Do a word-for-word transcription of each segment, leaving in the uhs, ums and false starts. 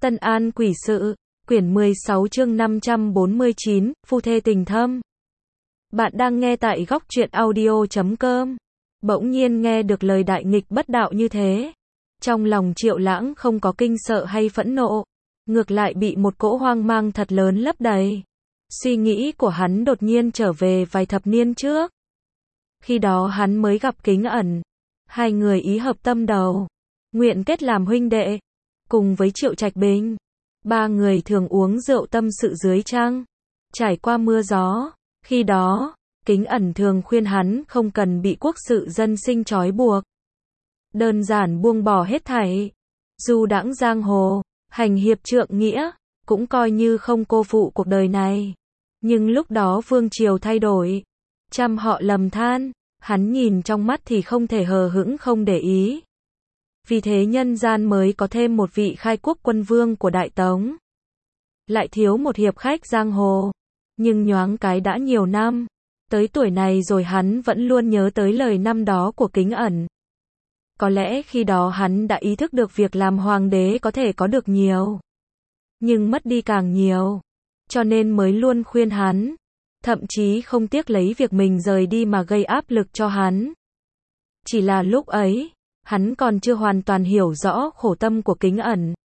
Tân An Quỷ Sự, quyển mười sáu chương năm trăm bốn mươi chín, Phu thê tình thâm. Bạn đang nghe tại góc truyện audio chấm com. Bỗng nhiên nghe được lời đại nghịch bất đạo như thế. Trong lòng Triệu Lãng không có kinh sợ hay phẫn nộ, ngược lại bị một cỗ hoang mang thật lớn lấp đầy. Suy nghĩ của hắn đột nhiên trở về vài thập niên trước. Khi đó hắn mới gặp Kính Ẩn. Hai người ý hợp tâm đầu, nguyện kết làm huynh đệ. Cùng với Triệu Trạch Bình, ba người thường uống rượu tâm sự dưới trăng, trải qua mưa gió. Khi đó, Kính Ẩn thường khuyên hắn không cần bị quốc sự dân sinh trói buộc, đơn giản buông bỏ hết thảy, du đãng giang hồ, hành hiệp trượng nghĩa, cũng coi như không cô phụ cuộc đời này. Nhưng lúc đó vương triều thay đổi, trăm họ lầm than, hắn nhìn trong mắt thì không thể hờ hững không để ý. Vì thế nhân gian mới có thêm một vị khai quốc quân vương của Đại Tống. Lại thiếu một hiệp khách giang hồ. Nhưng nhoáng cái đã nhiều năm. Tới tuổi này rồi hắn vẫn luôn nhớ tới lời năm đó của Kính Ẩn. Có lẽ khi đó hắn đã ý thức được việc làm hoàng đế có thể có được nhiều, nhưng mất đi càng nhiều. Cho nên mới luôn khuyên hắn. Thậm chí không tiếc lấy việc mình rời đi mà gây áp lực cho hắn. Chỉ là lúc ấy, hắn còn chưa hoàn toàn hiểu rõ khổ tâm của Kính Ẩn.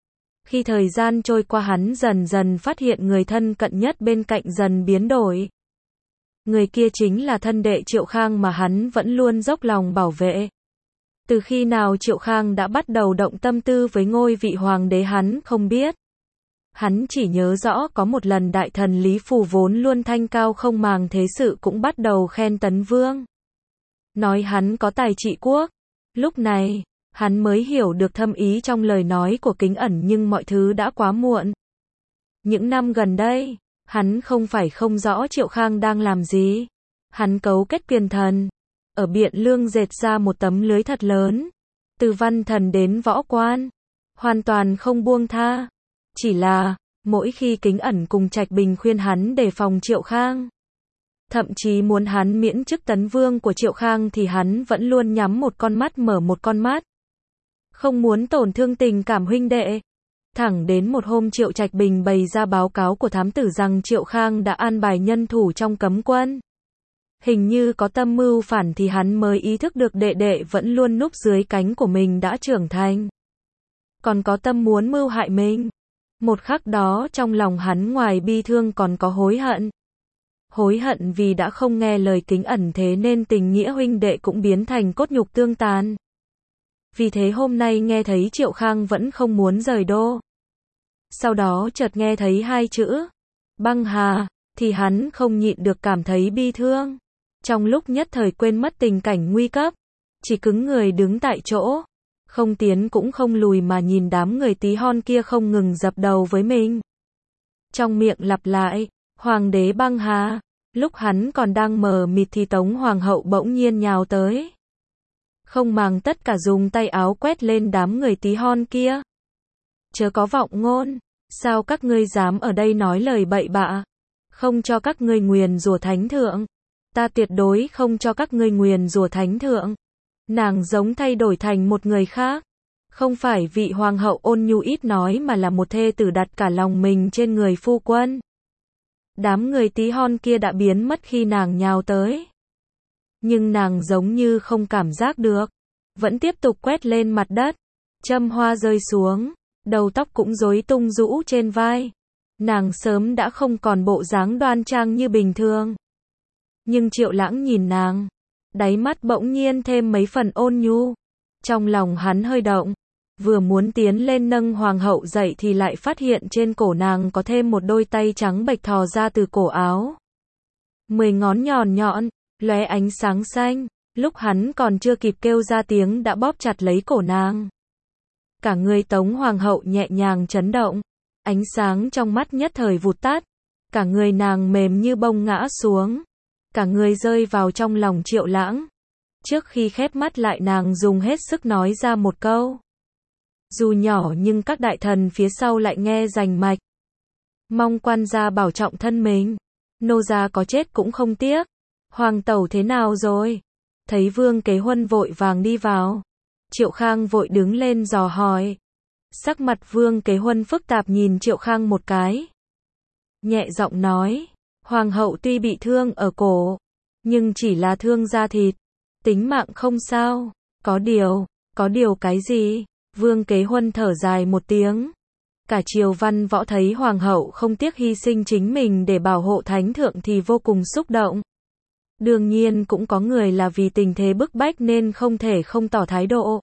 Khi thời gian trôi qua hắn dần dần phát hiện người thân cận nhất bên cạnh dần biến đổi. Người kia chính là thân đệ Triệu Khang mà hắn vẫn luôn dốc lòng bảo vệ. Từ khi nào Triệu Khang đã bắt đầu động tâm tư với ngôi vị hoàng đế hắn không biết. Hắn chỉ nhớ rõ có một lần đại thần Lý Phù vốn luôn thanh cao không màng thế sự cũng bắt đầu khen Tấn Vương. Nói hắn có tài trị quốc. Lúc này, hắn mới hiểu được thâm ý trong lời nói của Kính Ẩn nhưng mọi thứ đã quá muộn. Những năm gần đây, hắn không phải không rõ Triệu Khang đang làm gì. Hắn cấu kết quyền thần, ở Biện Lương dệt ra một tấm lưới thật lớn. Từ văn thần đến võ quan, hoàn toàn không buông tha. Chỉ là, mỗi khi Kính Ẩn cùng Trạch Bình khuyên hắn đề phòng Triệu Khang, thậm chí muốn hắn miễn chức Tấn Vương của Triệu Khang thì hắn vẫn luôn nhắm một con mắt mở một con mắt. Không muốn tổn thương tình cảm huynh đệ. Thẳng đến một hôm Triệu Trạch Bình bày ra báo cáo của thám tử rằng Triệu Khang đã an bài nhân thủ trong cấm quân. Hình như có tâm mưu phản thì hắn mới ý thức được đệ đệ vẫn luôn núp dưới cánh của mình đã trưởng thành. Còn có tâm muốn mưu hại mình. Một khắc đó trong lòng hắn ngoài bi thương còn có hối hận. Hối hận vì đã không nghe lời Kính Ẩn thế nên tình nghĩa huynh đệ cũng biến thành cốt nhục tương tàn. Vì thế hôm nay nghe thấy Triệu Khang vẫn không muốn rời đô. Sau đó chợt nghe thấy hai chữ Băng Hà, thì hắn không nhịn được cảm thấy bi thương. Trong lúc nhất thời quên mất tình cảnh nguy cấp, chỉ cứng người đứng tại chỗ, không tiến cũng không lùi mà nhìn đám người tí hon kia không ngừng dập đầu với mình. Trong miệng lặp lại, Hoàng đế Băng Hà. Lúc hắn còn đang mờ mịt thì Tống Hoàng hậu bỗng nhiên nhào tới. Không màng tất cả dùng tay áo quét lên đám người tí hon kia. Chớ có vọng ngôn, sao các ngươi dám ở đây nói lời bậy bạ? Không cho các ngươi nguyền rủa thánh thượng. Ta tuyệt đối không cho các ngươi nguyền rủa thánh thượng. Nàng giống thay đổi thành một người khác. Không phải vị hoàng hậu ôn nhu ít nói mà là một thê tử đặt cả lòng mình trên người phu quân. Đám người tí hon kia đã biến mất khi nàng nhào tới. Nhưng nàng giống như không cảm giác được. Vẫn tiếp tục quét lên mặt đất. Châm hoa rơi xuống. Đầu tóc cũng rối tung rũ trên vai. Nàng sớm đã không còn bộ dáng đoan trang như bình thường. Nhưng Triệu Lãng nhìn nàng. Đáy mắt bỗng nhiên thêm mấy phần ôn nhu. Trong lòng hắn hơi động. Vừa muốn tiến lên nâng hoàng hậu dậy thì lại phát hiện trên cổ nàng có thêm một đôi tay trắng bệch thò ra từ cổ áo. Mười ngón nhọn nhọn, lóe ánh sáng xanh. Lúc hắn còn chưa kịp kêu ra tiếng đã bóp chặt lấy cổ nàng. Cả người Tống Hoàng hậu nhẹ nhàng chấn động. Ánh sáng trong mắt nhất thời vụt tắt. Cả người nàng mềm như bông ngã xuống. Cả người rơi vào trong lòng Triệu Lãng. Trước khi khép mắt lại nàng dùng hết sức nói ra một câu. Dù nhỏ nhưng các đại thần phía sau lại nghe rành mạch. Mong quan gia bảo trọng thân mình. Nô gia có chết cũng không tiếc. Hoàng tẩu thế nào rồi? Thấy Vương Kế Huân vội vàng đi vào. Triệu Khang vội đứng lên dò hỏi. Sắc mặt Vương Kế Huân phức tạp nhìn Triệu Khang một cái. Nhẹ giọng nói, Hoàng hậu tuy bị thương ở cổ, nhưng chỉ là thương da thịt, tính mạng không sao. Có điều, có điều cái gì? Vương Kế Huân thở dài một tiếng. Cả triều văn võ thấy Hoàng hậu không tiếc hy sinh chính mình để bảo hộ thánh thượng thì vô cùng xúc động. Đương nhiên cũng có người là vì tình thế bức bách nên không thể không tỏ thái độ.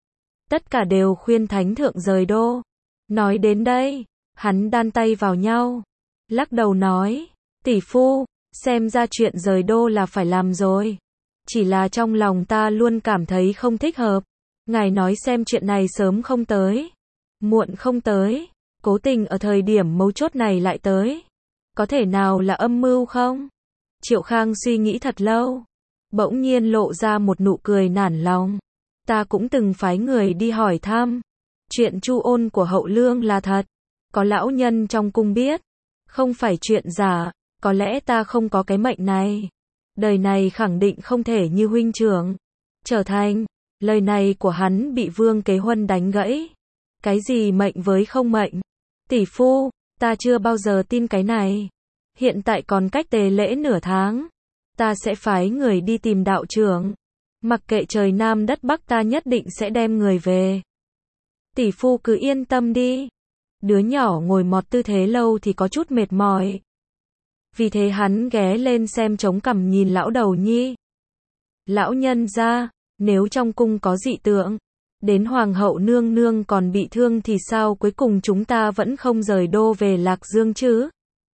Tất cả đều khuyên thánh thượng rời đô. Nói đến đây, hắn đan tay vào nhau, lắc đầu nói, tỷ phu, xem ra chuyện rời đô là phải làm rồi. Chỉ là trong lòng ta luôn cảm thấy không thích hợp. Ngài nói xem chuyện này sớm không tới, muộn không tới, cố tình ở thời điểm mấu chốt này lại tới. Có thể nào là âm mưu không? Triệu Khang suy nghĩ thật lâu, bỗng nhiên lộ ra một nụ cười nản lòng. Ta cũng từng phái người đi hỏi thăm. Chuyện Chu Ôn của Hậu Lương là thật. Có lão nhân trong cung biết. Không phải chuyện giả. Có lẽ ta không có cái mệnh này. Đời này khẳng định không thể như huynh trưởng trở thành. Lời này của hắn bị Vương Kế Huân đánh gãy. Cái gì mệnh với không mệnh? Tỷ phu, ta chưa bao giờ tin cái này. Hiện tại còn cách tề lễ nửa tháng. Ta sẽ phái người đi tìm đạo trưởng. Mặc kệ trời Nam đất Bắc ta nhất định sẽ đem người về. Tỷ phu cứ yên tâm đi. Đứa nhỏ ngồi mọt tư thế lâu thì có chút mệt mỏi. Vì thế hắn ghé lên xem chống cằm nhìn lão đầu nhi. Lão nhân gia, nếu trong cung có dị tượng, đến hoàng hậu nương nương còn bị thương thì sao cuối cùng chúng ta vẫn không rời đô về Lạc Dương chứ?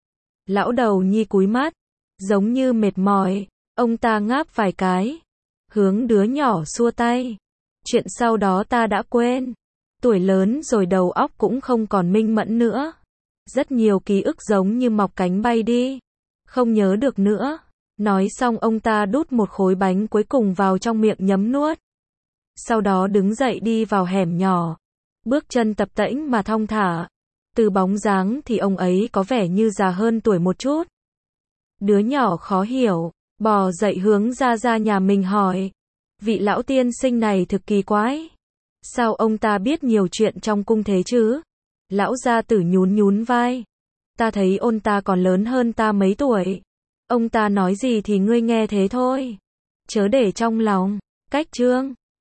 Lão đầu nhi cúi mắt, giống như mệt mỏi, ông ta ngáp vài cái, hướng đứa nhỏ xua tay. Chuyện sau đó ta đã quên. Tuổi lớn rồi đầu óc cũng không còn minh mẫn nữa. Rất nhiều ký ức giống như mọc cánh bay đi. Không nhớ được nữa. Nói xong ông ta đút một khối bánh cuối cùng vào trong miệng nhấm nuốt. Sau đó đứng dậy đi vào hẻm nhỏ. Bước chân tập tễnh mà thong thả. Từ bóng dáng thì ông ấy có vẻ như già hơn tuổi một chút. Đứa nhỏ khó hiểu, bò dậy hướng ra ra nhà mình hỏi. Vị lão tiên sinh này thực kỳ quái. Sao ông ta biết nhiều chuyện trong cung thế chứ? Lão gia tử nhún nhún vai. Ta thấy ôn ta còn lớn hơn ta mấy tuổi. Ông ta nói gì thì ngươi nghe thế thôi. Chớ để trong lòng. Cách chương